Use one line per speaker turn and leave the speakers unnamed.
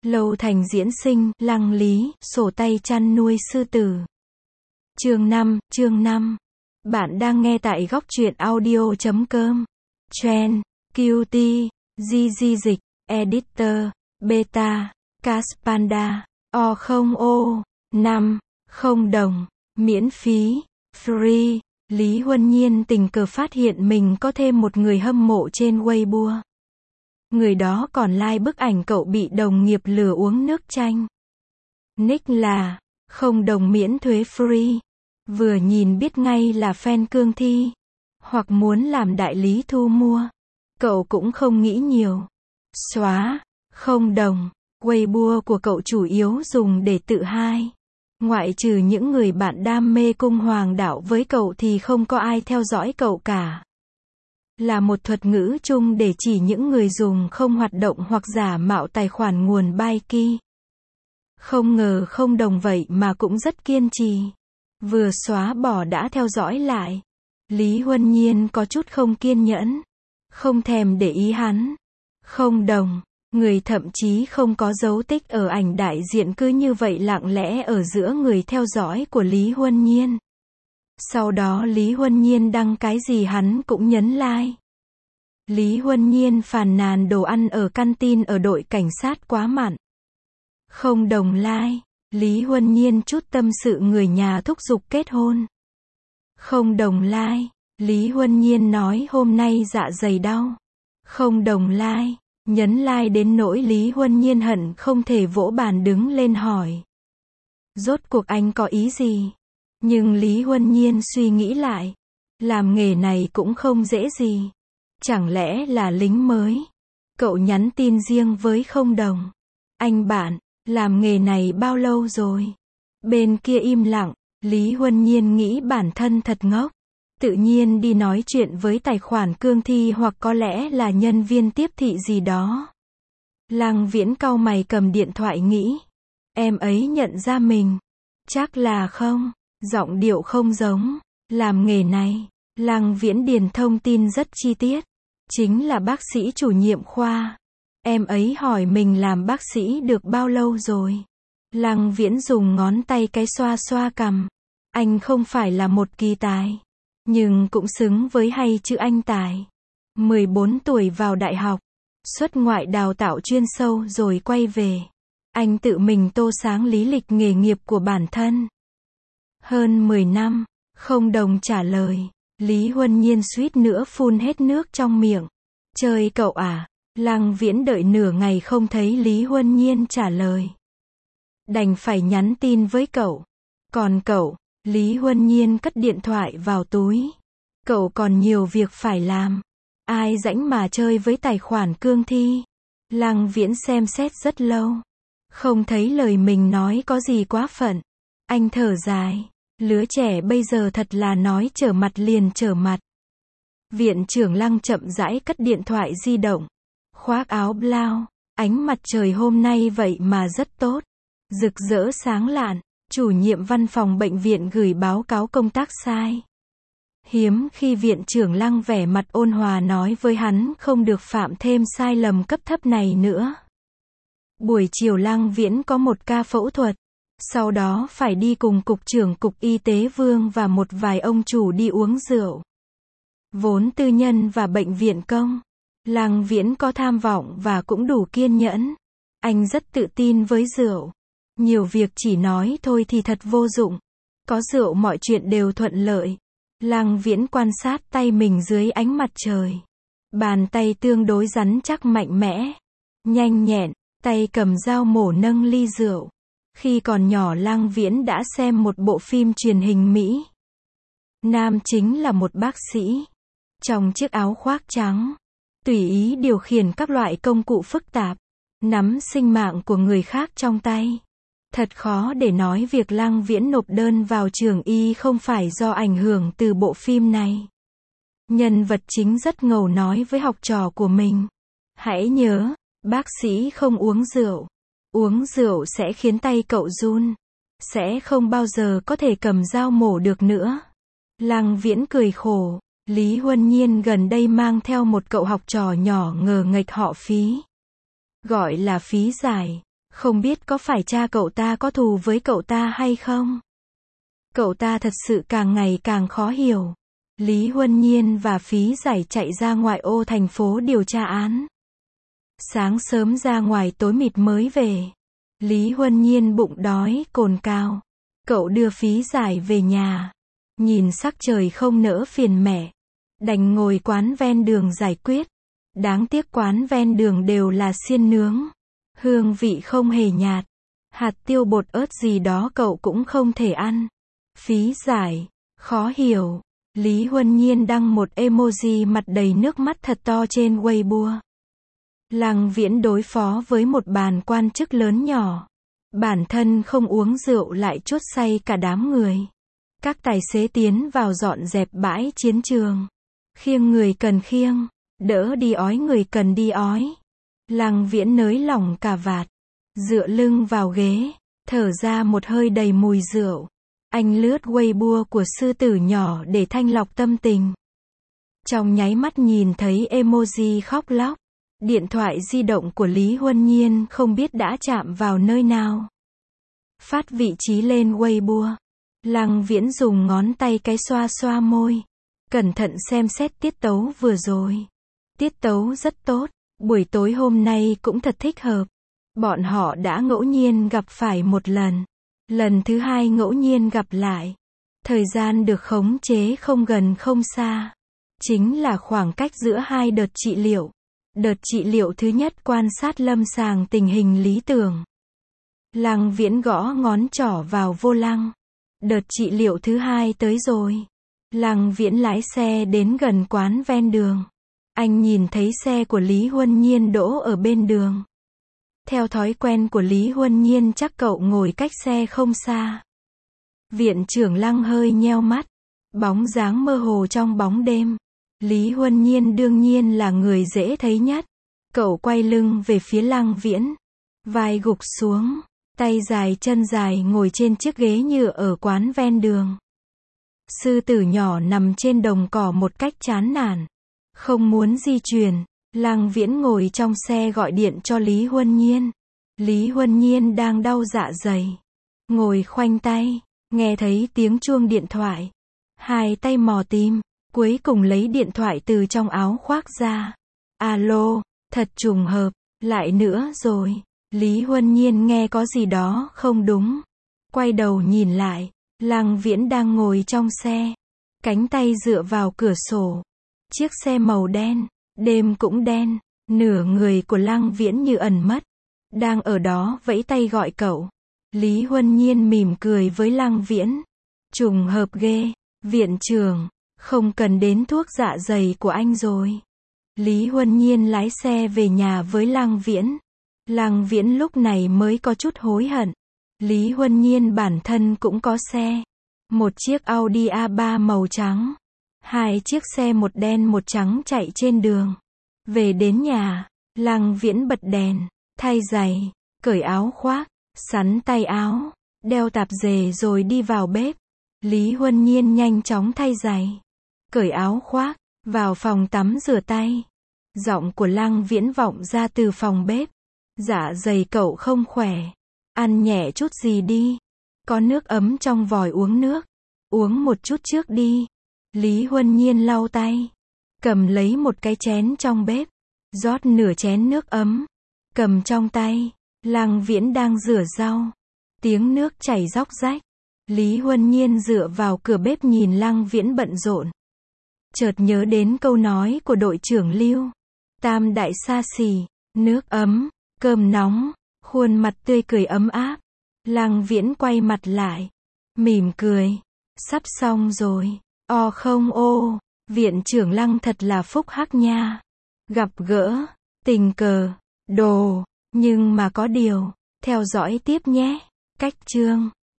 Lâu Thành diễn sinh, Lăng Lý, sổ tay chăn nuôi sư tử. Chương 5. Bạn đang nghe tại góc truyện audio.com. Trend, QT, GG Dịch, Editor, Beta, Caspanda, O0O, 5, 0 đồng, miễn phí, free. Lý Huân Nhiên tình cờ phát hiện mình có thêm một người hâm mộ trên Weibo. Người đó còn like bức ảnh cậu bị đồng nghiệp lừa uống nước chanh. Nick là 0 đồng miễn thuế free. Vừa nhìn biết ngay là fan cương thi, hoặc muốn làm đại lý thu mua. Cậu cũng không nghĩ nhiều. Xóa 0 đồng. Weibo của cậu chủ yếu dùng để tự hai. Ngoại trừ những người bạn đam mê cung hoàng đạo với cậu thì không có ai theo dõi cậu cả. Là một thuật ngữ chung để chỉ những người dùng không hoạt động hoặc giả mạo tài khoản nguồn Baiki. Không ngờ 0 đồng vậy mà cũng rất kiên trì. Vừa xóa bỏ đã theo dõi lại. Lý Huân Nhiên có chút không kiên nhẫn. Không thèm để ý hắn. 0 đồng. Người thậm chí không có dấu tích ở ảnh đại diện cứ như vậy lặng lẽ ở giữa người theo dõi của Lý Huân Nhiên. Sau đó Lý Huân Nhiên đăng cái gì hắn cũng nhấn like. Lý Huân Nhiên phàn nàn đồ ăn ở canteen ở đội cảnh sát quá mặn. 0 đồng like. Lý Huân Nhiên chút tâm sự người nhà thúc giục kết hôn. 0 đồng like. Lý Huân Nhiên nói hôm nay dạ dày đau. 0 đồng like. Nhấn like đến nỗi Lý Huân Nhiên hận không thể vỗ bàn đứng lên hỏi. Rốt cuộc anh có ý gì? Nhưng Lý Huân Nhiên suy nghĩ lại. Làm nghề này cũng không dễ gì. Chẳng lẽ là lính mới? Cậu nhắn tin riêng với 0 đồng. Anh bạn, làm nghề này bao lâu rồi? Bên kia im lặng. Lý Huân Nhiên nghĩ bản thân thật ngốc. Tự nhiên đi nói chuyện với tài khoản cương thi hoặc có lẽ là nhân viên tiếp thị gì đó. Lăng Viễn cau mày cầm điện thoại nghĩ. Em ấy nhận ra mình. Chắc là không. Giọng điệu không giống. Làm nghề này. Lăng Viễn điền thông tin rất chi tiết. Chính là bác sĩ chủ nhiệm khoa. Em ấy hỏi mình làm bác sĩ được bao lâu rồi. Lăng Viễn dùng ngón tay cái xoa xoa cằm. Anh không phải là một kỳ tài. Nhưng cũng xứng với hay chữ anh tài. 14 tuổi vào đại học. Xuất ngoại đào tạo chuyên sâu rồi quay về. Anh tự mình tô sáng lý lịch nghề nghiệp của bản thân. Hơn 10 năm. 0 đồng trả lời. Lý Huân Nhiên suýt nữa phun hết nước trong miệng. Chơi cậu à? Lăng Viễn đợi nửa ngày không thấy Lý Huân Nhiên trả lời. Đành phải nhắn tin với cậu. Còn cậu? Lý Huân Nhiên cất điện thoại vào túi. Cậu còn nhiều việc phải làm. Ai rảnh mà chơi với tài khoản cương thi? Lăng Viễn xem xét rất lâu. Không thấy lời mình nói có gì quá phận. Anh thở dài. Lứa trẻ bây giờ thật là nói trở mặt liền trở mặt. Viện trưởng Lăng chậm rãi cất điện thoại di động. Khoác áo blau. Ánh mặt trời hôm nay vậy mà rất tốt. Rực rỡ sáng lạn. Chủ nhiệm văn phòng bệnh viện gửi báo cáo công tác sai. Hiếm khi viện trưởng Lăng vẻ mặt ôn hòa nói với hắn không được phạm thêm sai lầm cấp thấp này nữa. Buổi chiều Lăng Viễn có một ca phẫu thuật. Sau đó phải đi cùng cục trưởng cục y tế Vương và một vài ông chủ đi uống rượu. Vốn tư nhân và bệnh viện công. Lăng Viễn có tham vọng và cũng đủ kiên nhẫn. Anh rất tự tin với rượu. Nhiều việc chỉ nói thôi thì thật vô dụng. Có rượu mọi chuyện đều thuận lợi. Lăng Viễn quan sát tay mình dưới ánh mặt trời. Bàn tay tương đối rắn chắc mạnh mẽ. Nhanh nhẹn, tay cầm dao mổ nâng ly rượu. Khi còn nhỏ Lăng Viễn đã xem một bộ phim truyền hình Mỹ. Nam chính là một bác sĩ. Trong chiếc áo khoác trắng. Tùy ý điều khiển các loại công cụ phức tạp. Nắm sinh mạng của người khác trong tay. Thật khó để nói việc Lăng Viễn nộp đơn vào trường y không phải do ảnh hưởng từ bộ phim này. Nhân vật chính rất ngầu nói với học trò của mình. Hãy nhớ, bác sĩ không uống rượu. Uống rượu sẽ khiến tay cậu run. Sẽ không bao giờ có thể cầm dao mổ được nữa. Lăng Viễn cười khổ. Lý Huân Nhiên gần đây mang theo một cậu học trò nhỏ ngờ nghệch họ Phí. Gọi là Phí Giải. Không biết có phải cha cậu ta có thù với cậu ta hay không? Cậu ta thật sự càng ngày càng khó hiểu. Lý Huân Nhiên và Phí Giải chạy ra ngoại ô thành phố điều tra án. Sáng sớm ra ngoài tối mịt mới về. Lý Huân Nhiên bụng đói, cồn cào. Cậu đưa Phí Giải về nhà. Nhìn sắc trời không nỡ phiền mẹ. Đành ngồi quán ven đường giải quyết. Đáng tiếc quán ven đường đều là xiên nướng. Hương vị không hề nhạt. Hạt tiêu bột ớt gì đó cậu cũng không thể ăn. Phí Giải, khó hiểu. Lý Huân Nhiên đăng một emoji mặt đầy nước mắt thật to trên Weibo. Lăng Viễn đối phó với một bàn quan chức lớn nhỏ. Bản thân không uống rượu lại chuốt say cả đám người. Các tài xế tiến vào dọn dẹp bãi chiến trường. Khiêng người cần khiêng, đỡ đi ói người cần đi ói. Lăng Viễn nới lỏng cà vạt, dựa lưng vào ghế, thở ra một hơi đầy mùi rượu. Anh lướt Weibo của sư tử nhỏ để thanh lọc tâm tình. Trong nháy mắt nhìn thấy emoji khóc lóc. Điện thoại di động của Lý Huân Nhiên không biết đã chạm vào nơi nào. Phát vị trí lên Weibo. Lăng Viễn dùng ngón tay cái xoa xoa môi. Cẩn thận xem xét tiết tấu vừa rồi. Tiết tấu rất tốt. Buổi tối hôm nay cũng thật thích hợp. Bọn họ đã ngẫu nhiên gặp phải một lần. Lần thứ hai ngẫu nhiên gặp lại. Thời gian được khống chế không gần không xa. Chính là khoảng cách giữa hai đợt trị liệu. Đợt trị liệu thứ nhất quan sát lâm sàng tình hình lý tưởng. Lăng Viễn gõ ngón trỏ vào vô lăng. Đợt trị liệu thứ hai tới rồi. Lăng Viễn lái xe đến gần quán ven đường. Anh nhìn thấy xe của Lý Huân Nhiên đỗ ở bên đường. Theo thói quen của Lý Huân Nhiên chắc cậu ngồi cách xe không xa. Viện trưởng Lăng hơi nheo mắt. Bóng dáng mơ hồ trong bóng đêm. Lý Huân Nhiên đương nhiên là người dễ thấy nhất. Cậu quay lưng về phía Lăng Viễn. Vai gục xuống. Tay dài chân dài ngồi trên chiếc ghế nhựa ở quán ven đường. Sư tử nhỏ nằm trên đồng cỏ một cách chán nản. Không muốn di chuyển. Lăng Viễn ngồi trong xe gọi điện cho Lý Huân Nhiên. Lý Huân Nhiên đang đau dạ dày. Ngồi khoanh tay. Nghe thấy tiếng chuông điện thoại. Hai tay mò tìm. Cuối cùng lấy điện thoại từ trong áo khoác ra. Alo, thật trùng hợp. Lại nữa rồi. Lý Huân Nhiên nghe có gì đó không đúng. Quay đầu nhìn lại. Lăng Viễn đang ngồi trong xe. Cánh tay dựa vào cửa sổ. Chiếc xe màu đen. Đêm cũng đen. Nửa người của Lăng Viễn như ẩn mất. Đang ở đó vẫy tay gọi cậu. Lý Huân Nhiên mỉm cười với Lăng Viễn. Trùng hợp ghê. Viện trưởng, không cần đến thuốc dạ dày của anh rồi. Lý Huân Nhiên lái xe về nhà với Lăng Viễn. Lăng Viễn lúc này mới có chút hối hận. Lý Huân Nhiên bản thân cũng có xe. Một chiếc Audi A3 màu trắng. Hai chiếc xe một đen một trắng chạy trên đường. Về đến nhà, Lăng Viễn bật đèn, thay giày, cởi áo khoác, sắn tay áo, đeo tạp dề rồi đi vào bếp. Lý Huân Nhiên nhanh chóng thay giày, cởi áo khoác, vào phòng tắm rửa tay. Giọng của Lăng Viễn vọng ra từ phòng bếp. Dạ dày cậu không khỏe. Ăn nhẹ chút gì đi. Có nước ấm trong vòi uống nước. Uống một chút trước đi. Lý Huân Nhiên lau tay. Cầm lấy một cái chén trong bếp. Rót nửa chén nước ấm. Cầm trong tay. Lăng Viễn đang rửa rau. Tiếng nước chảy róc rách. Lý Huân Nhiên dựa vào cửa bếp nhìn Lăng Viễn bận rộn. Chợt nhớ đến câu nói của đội trưởng Lưu. Tam đại xa xỉ. Nước ấm. Cơm nóng. Khuôn mặt tươi cười ấm áp. Lăng Viễn quay mặt lại. Mỉm cười. Sắp xong rồi. Không ô. Viện trưởng Lăng thật là phúc hắc nha. Gặp gỡ. Tình cờ. Đồ. Nhưng mà có điều. Theo dõi tiếp nhé. Cách chương.